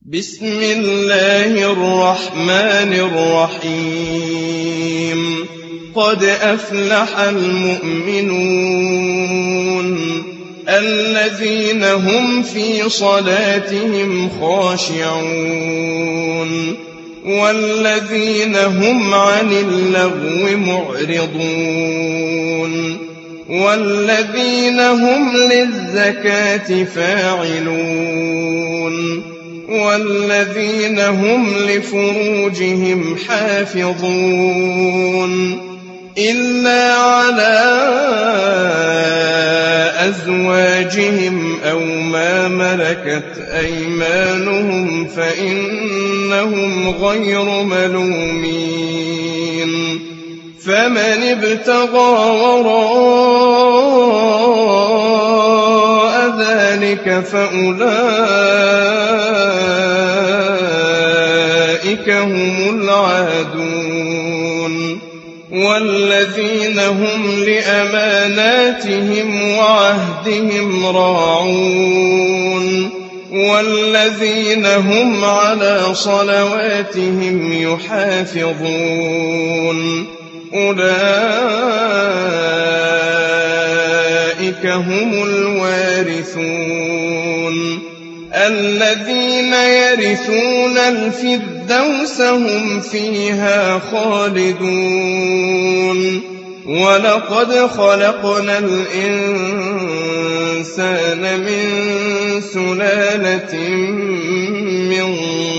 بسم الله الرحمن الرحيم قد أفلح المؤمنون الذين هم في صلاتهم خاشعون والذين هم عن اللغو معرضون والذين هم للزكاة فاعلون والذين هم لفروجهم حافظون إلا على أزواجهم أو ما ملكت أيمانهم فإنهم غير ملومين فمن ابتغى وراء ذلك فأولئك هم العادون والذين هم لأماناتهم وعهدهم راعون والذين هم على صلواتهم يحافظون أولئك هم الوارثون الذين يرثون الفردوس هم فيها خالدون ولقد خلقنا الإنسان من سلالة من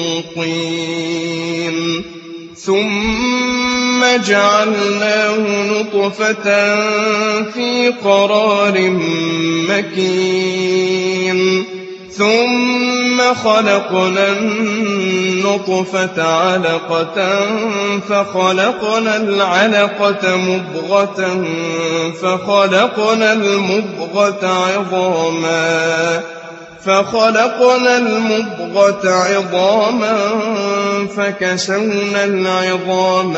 طين ثم جعلناه نطفة في قرار مكين ثم خلقنا النطفة علقة فخلقنا العلقة مضغة فخلقنا المضغة عظاما فكسونا العظام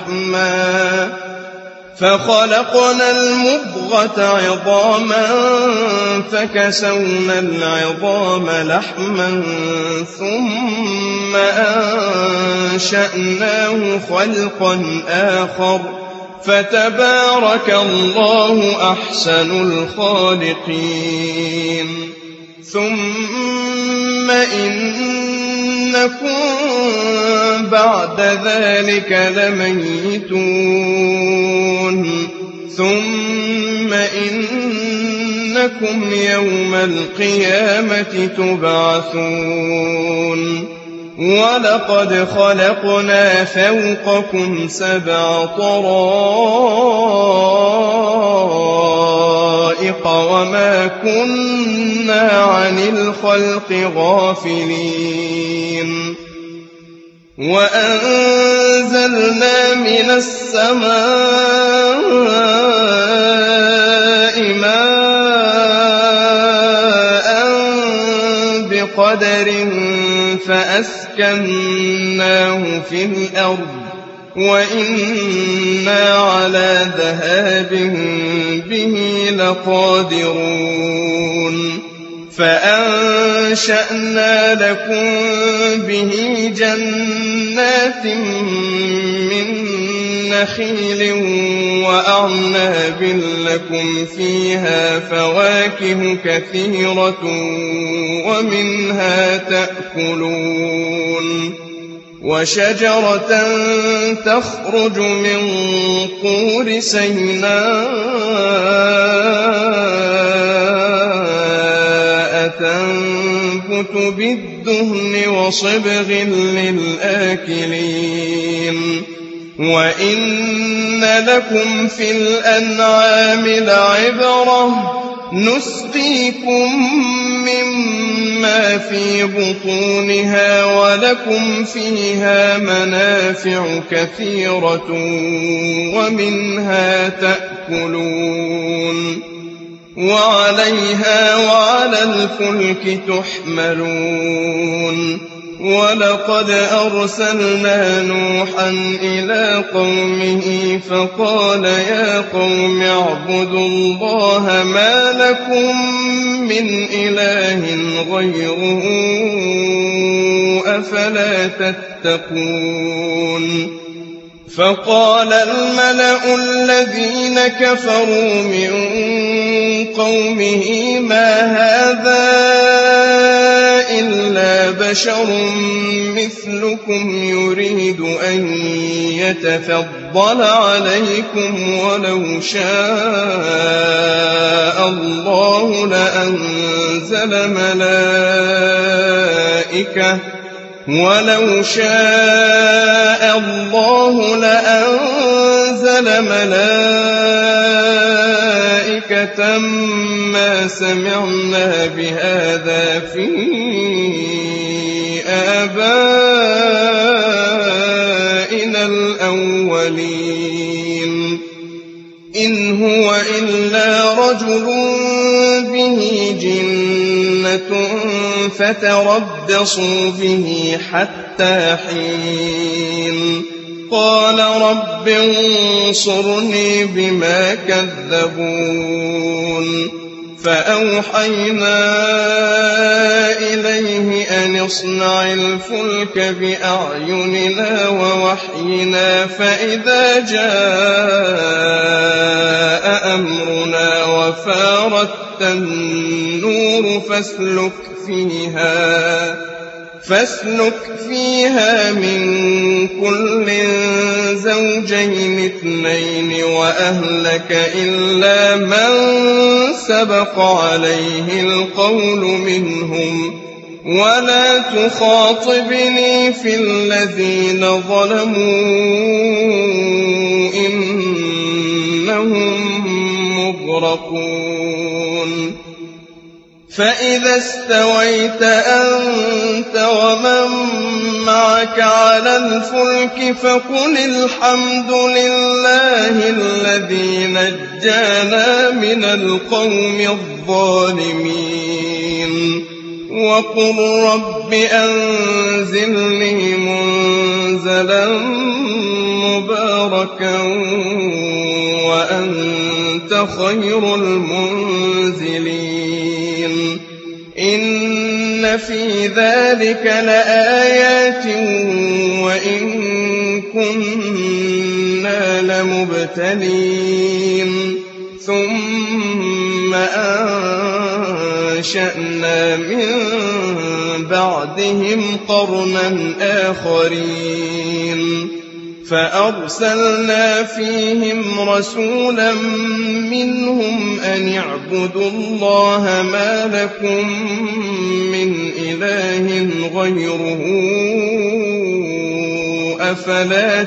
لحما ثم أنشأناه خلقا آخر فتبارك الله أحسن الخالقين ثم إنكم بعد ذلك لميتون ثم إنكم يوم القيامة تبعثون ولقد خلقنا فوقكم 7 طرائق وما كنا عن الخلق غافلين وأنزلنا من السماء ماء بقدر فأسكناه في الأرض وإنا على ذهاب به لقادرون فأنشأنا لكم به جنات من نخيل وأعناب لكم فيها فواكه كثيرة ومنها تأكلون وشجرة تخرج من طور سيناء تنبت بالدهن وصبغ للآكلين وإن لكم في الأنعام لعبرة نسقيكم مما في بطونها ولكم فيها منافع كثيرة ومنها تأكلون وعليها وعلى الفلك تحملون ولقد أرسلنا نوحا إلى قومه فقال يا قوم اعبدوا الله ما لكم من إله غيره أفلا تتقون فقال الملأ الذين كفروا من قومه ما هذا إلا بشر مثلكم يريد أن يتفضل عليكم ولو شاء الله لأنزل ملائكة ما سمعنا بهذا في آبائنا الأولين إن هو إلا رجل به جنة فتربصوا به حتى حين قال رب انصرني بما كذبون فأوحينا إليه أن اصنع الفلك بأعيننا ووحينا فإذا جاء أمرنا وفارت النور فاسلك فيها من كل زوجين اثنين وأهلك إلا من سبق عليه القول منهم ولا تخاطبني في الذين ظلموا إنهم مغرقون فإذا استويت أنت ومن معك على الفلك فقل الحمد لله الذي نجانا من القوم الظالمين وقل رب أنزلني منزلا مباركا وأنت خير المنزلين إن في ذلك لآيات وإن كنا لمبتلين ثم أنشأنا من بعدهم قرنا آخرين فأرسلنا فيهم رسولا منهم أن اعبدوا الله ما لكم من إله غيره أفلا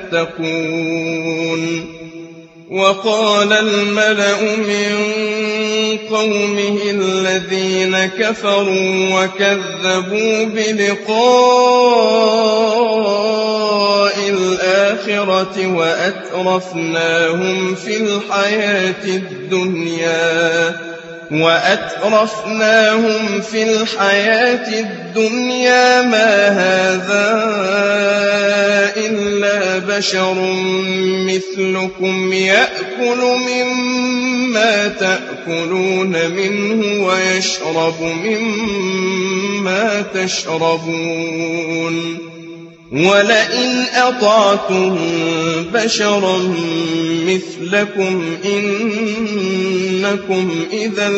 تتقون وقال الملأ من قومه الذين كفروا وكذبوا بلقاء الآخرة وأترفناهم في الحياة الدنيا ما هذا إلا بشر مثلكم يأكل مما تأكلون منه ويشرب مما تشربون ولئن أطعتم بشرا مثلكم إنكم إذا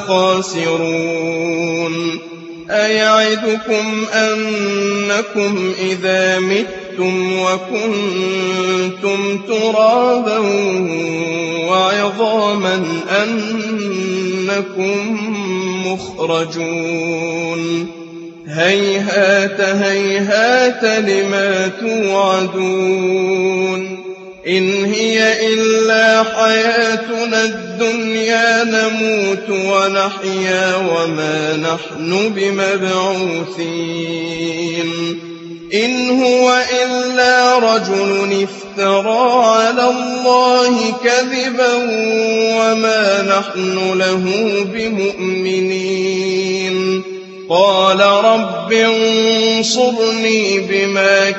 لخاسرون أيعدكم أنكم إذا متم وكنتم ترابا وعظاما أنكم مخرجون هيهات هيهات لما توعدون إن هي إلا حياتنا الدنيا نموت ونحيا وما نحن بمبعوثين إن هو إلا رجل افترى على الله كذبا وما نحن له بمؤمنين قال رب انصرني بما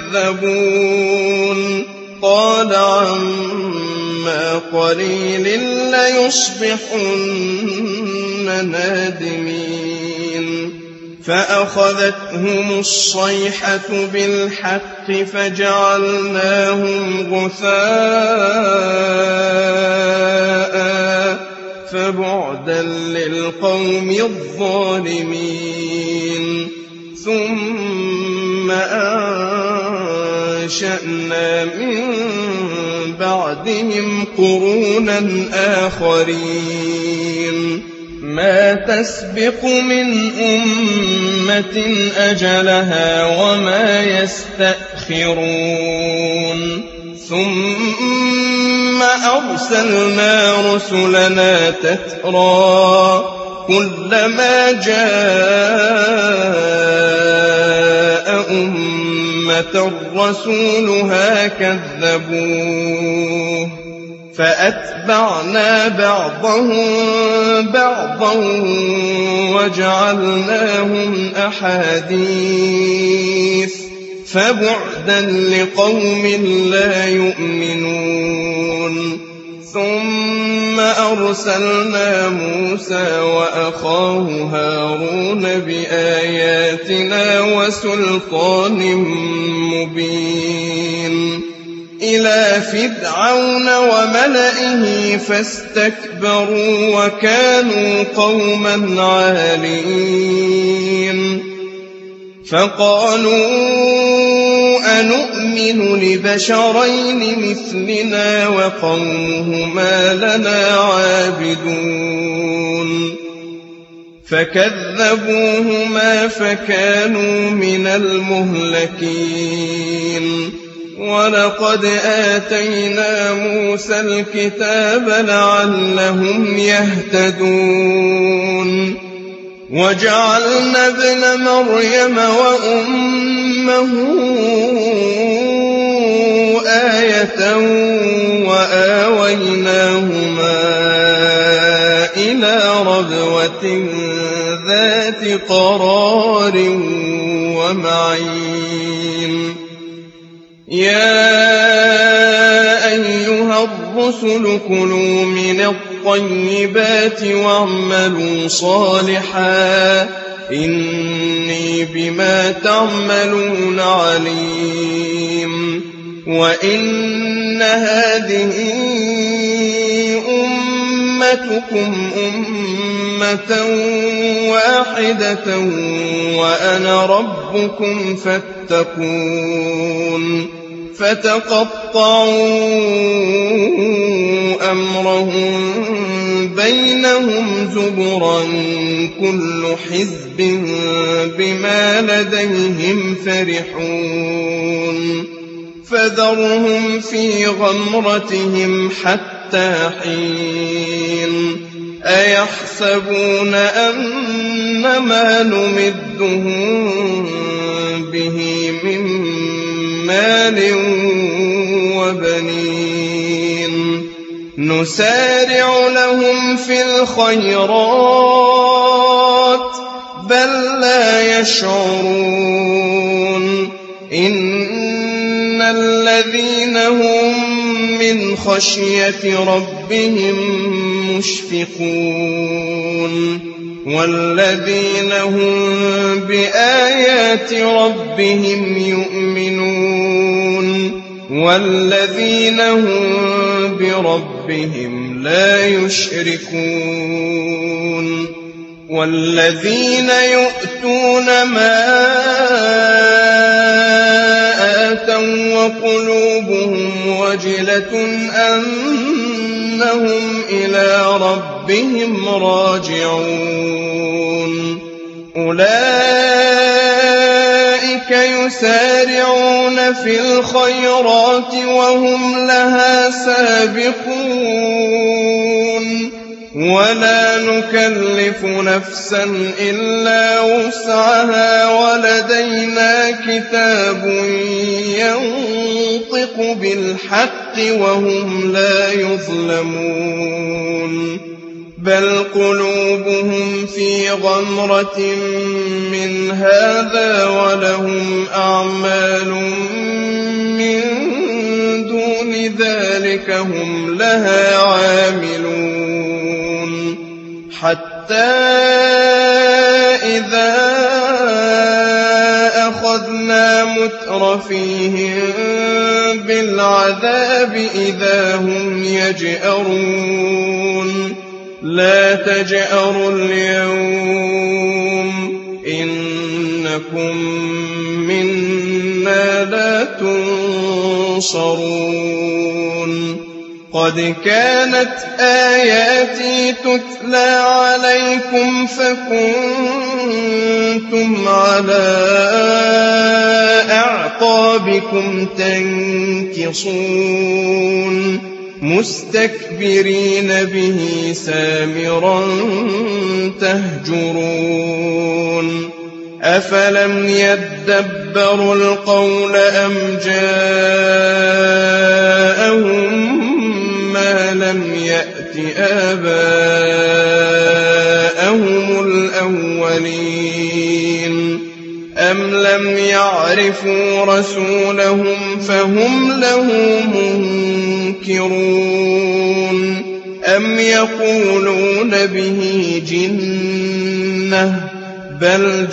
كذبون قال عما قليل ليصبحن نادمين فأخذتهم الصيحة بالحق فجعلناهم غثاء فبعدا للقوم الظالمين ثم أنشأنا من بعدهم قرونا آخرين ما تسبق من أمة أجلها وما يستأخرون ثم أرسلنا رسلنا تترى كلما جاء أمة رسولها كذبوه فأتبعنا بعضهم بعضا وجعلناهم أحاديث فبعدا لقوم لا يؤمنون ثم أرسلنا موسى وأخاه هارون بآياتنا وسلطان مبين إلى فرعون وملئه فاستكبروا وكانوا قوما عالين فقالوا أنؤمن لبشرين مثلنا وقومهما لنا عابدون فكذبوهما فكانوا من المهلكين ولقد آتينا موسى الكتاب لعلهم يهتدون وجعلنا ابن مريم وأمه آية وآويناهما إلى ربوة ذات قرار ومعين يا أيها الرسل كلوا من الطيبات واعملوا صالحا إني بما تعملون عليم وإن هذه أمتكم أمة واحدة وأنا ربكم فاتقون فتقطعوا أمرهم بينهم زبرا كل حزب بما لديهم فرحون فذرهم في غمرتهم حتى حين أيحسبون أن ما نمدهم به من مال وبنين نسارع لهم في الخيرات بل لا يشعرون إن الذين هم من خشية ربهم مشفقون والذين هم بآيات ربهم يؤمنون والذين هم بربهم لا يشركون والذين يؤتون ما آتوا وقلوبهم وجلة أنهم إلى ربهم راجعون أولئك يسارعون في الخيرات وهم لها سابقون ولا نكلف نفسا إلا وسعها ولدينا كتاب ينطق بالحق وهم لا يظلمون بل قلوبهم في غمرة من هذا ولهم أعمال من دون ذلك هم لها عاملون حتى إذا أخذنا مترفيهم بالعذاب إذا هم يجأرون لا تجأروا اليوم إنكم منا لا تنصرون قد كانت آياتي تتلى عليكم فكنتم على أعقابكم تنكصون مستكبرين به سامرا تهجرون أفلم يدبروا القول أم جاءهم ما لم يأت آباءهم الأولين أم لم يعرفوا رسولهم فهم له منكرون أم يقولون به جنة بل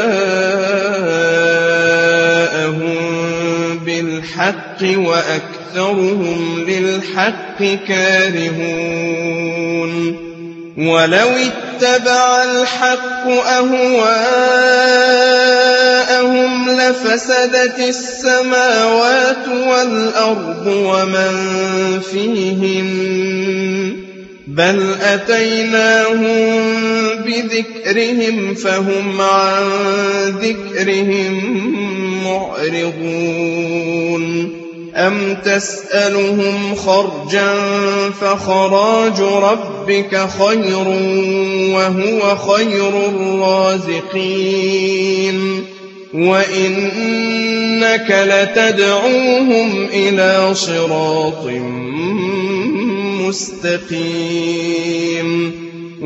جاءهم بالحق وأكثرهم للحق كارهون ولو اتبع الحق أهواءهم لفسدت السماوات والأرض ومن فيهن بل أتيناهم بذكرهم فهم عن ذكرهم معرضون أم تسألهم خرجا فخراج ربك خير وهو خير الرازقين وإنك لتدعوهم إلى صراط مستقيم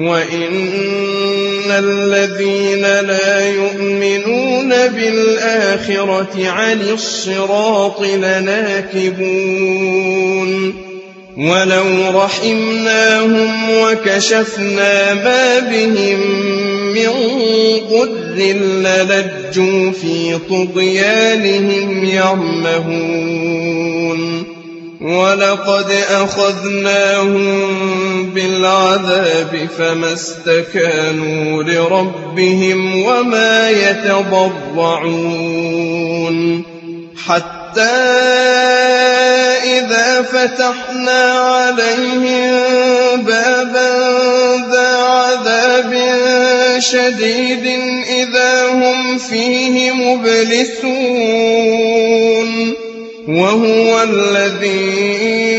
وإن الذين لا يؤمنون بالآخرة عن الصراط لناكبون ولو رحمناهم وكشفنا ما بهم من ضر للجوا في طغيانهم يعمهون ولقد أخذناهم بالعذاب فما استكانوا لربهم وما يتضرعون حتى إذا فتحنا عليهم بابا ذا عذاب شديد إذا هم فيه مبلسون وهو الذي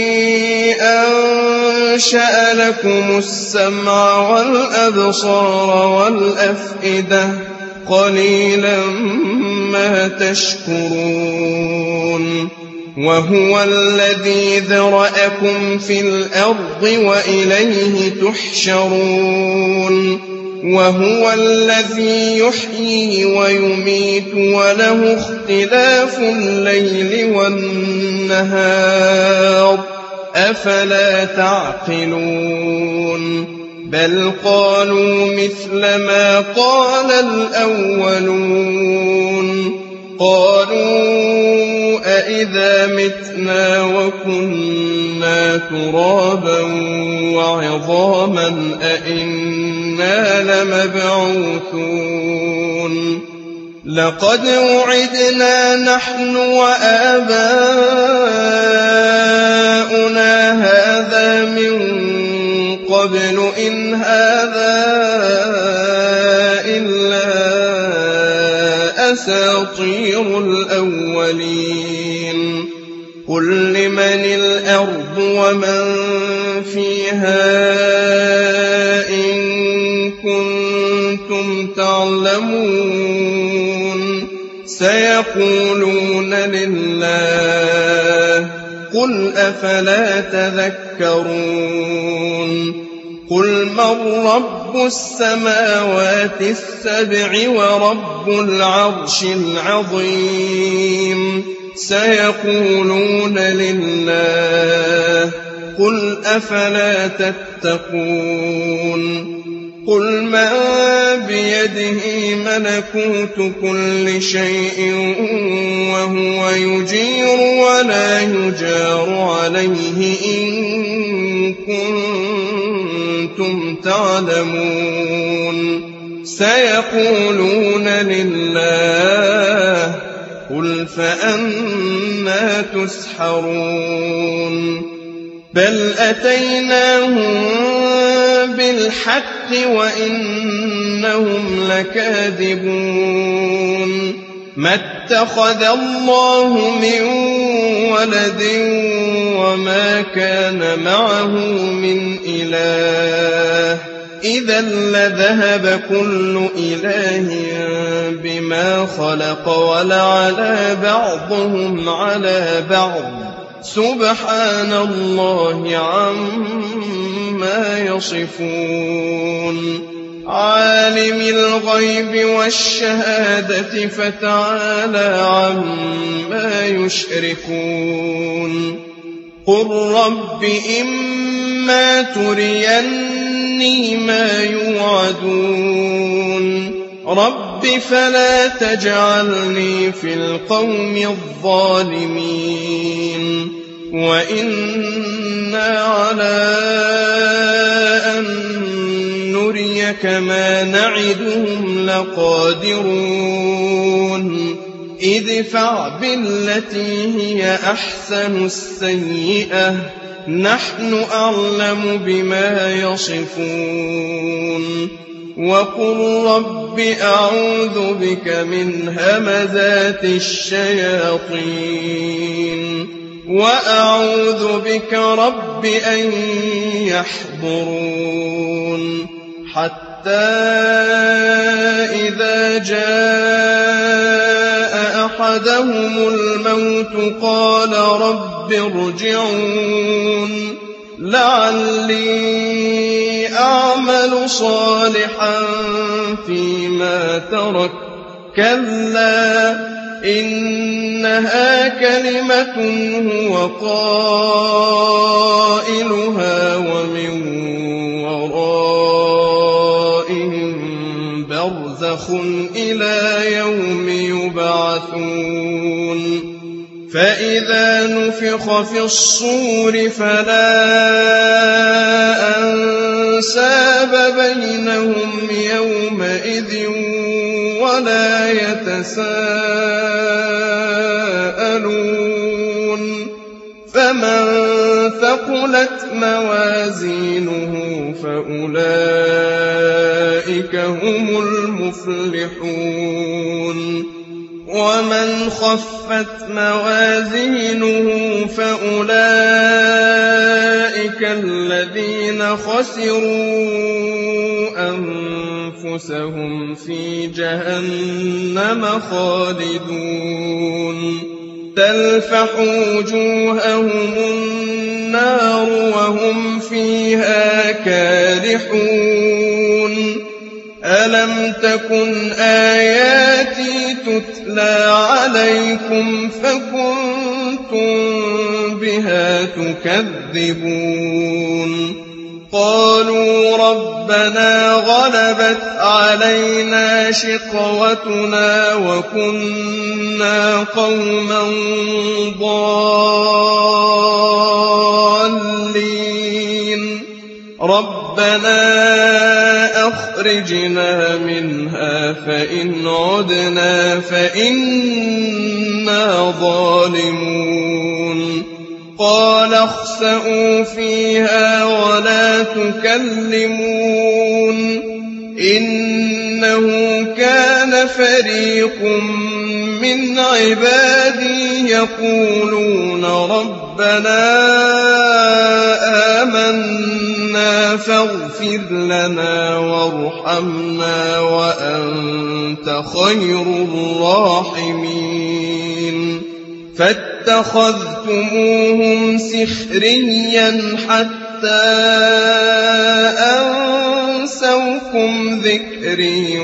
أنشأ لكم السمع والأبصار والأفئدة قليلا ما تشكرون وهو الذي ذرأكم في الأرض وإليه تحشرون وهو الذي يحيي ويميت وله اختلاف الليل والنهار أفلا تعقلون بل قالوا مثل ما قال الأولون قالوا أإذا متنا وكنا ترابا وعظاما أإنا لمبعوثون لقد وعدنا نحن وآباؤنا هذا من قبل إن هذا إلا أساطير الأولين قل لمن الأرض ومن فيها إن كنتم تعلمون سيقولون لله قل أفلا تذكرون قل من رب السماوات السبع ورب العرش العظيم سيقولون لله قل أفلا تتقون قل من بيده ملكوت كل شيء وهو يجير ولا يجار عليه إن كنتم تعلمون سيقولون لله قل فأنى تسحرون بل أتيناهم بالحق وإنهم لكاذبون ما اتخذ الله من ولد وما كان معه من إله إذا لذهب كل إله بما خلق ولعلى بعضهم على بعض سبحان الله عما يصفون عالم الغيب والشهادة فتعالى عما يشركون قل رب إما تريني ما يوعدون رب فلا تجعلني في القوم الظالمين وإنا على أن نريك ما نعدهم لقادرون ادفع بالتي هي أحسن السيئة نحن أعلم بما يصفون وقل رب أعوذ بك من همزات الشياطين وأعوذ بك رب أن يحضرون حتى إذا جاء أحدهم الموت قال رب ارجعون لعلي أعمل صالحا فيما ترك كلا إنها كلمة هو قائلها ومن ورائهم برزخ إلى يوم يبعثون فإذا نفخ في الصور فلا أنساب بينهم يومئذ ولا يتساءلون فمن ثقلت موازينه فأولئك هم المفلحون ومن خفت موازينه فأولئك الذين خسروا أنفسهم في جهنم خالدون تلفح وجوههم النار وهم فيها كالحون ألم تكن آياتي تتلى عليكم فكنتم بها تكذبون قالوا ربنا غلبت علينا شقوتنا وكنا قوما ضالين ربنا أخرجنا منها فإن عدنا فإنا ظالمون قال اخسئوا فيها ولا تكلمون إنه كان فريق من عبادي يقولون ربنا آمنا فاغفر لنا وارحمنا وأنت خير الراحمين فاتخذتموهم سخريا حتى أنسوكم ذكري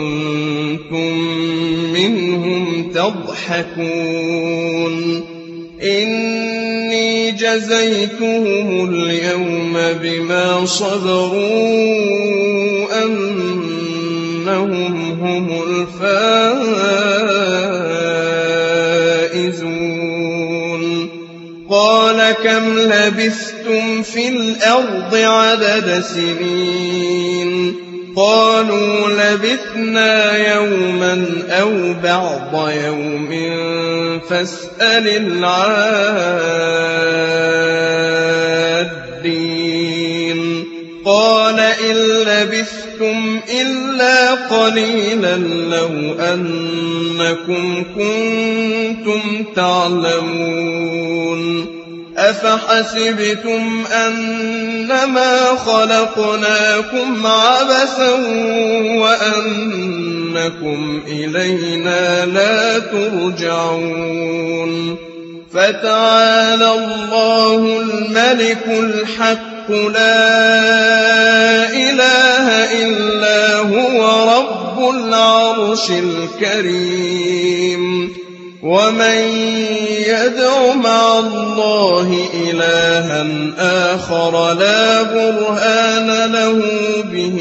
وكنتم منهم تضحكون إني جزيتهم اليوم بما صبروا أنهم هم الفائزون قال كم لبثتم في الأرض عدد سنين قالوا لبثنا يوما أو بعض يوم فاسأل العادين قال إن لبثتم إلا قليلا لو أنكم كنتم تعلمون أفحسبتم أنما خلقناكم عبثا وأنكم إلينا لا ترجعون فتعالى الله الملك الحق لا إله إلا هو رب العرش الكريم ومن يدع مع الله إلها آخر لا برهان له به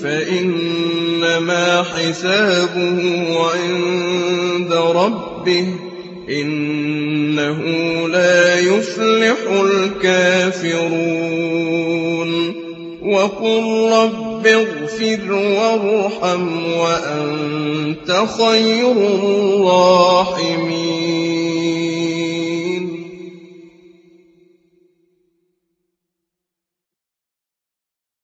فإنما حسابه عند ربه إنه لا يفلح الكافرون وقل رب اغفر وارحم وأنت خير الراحمين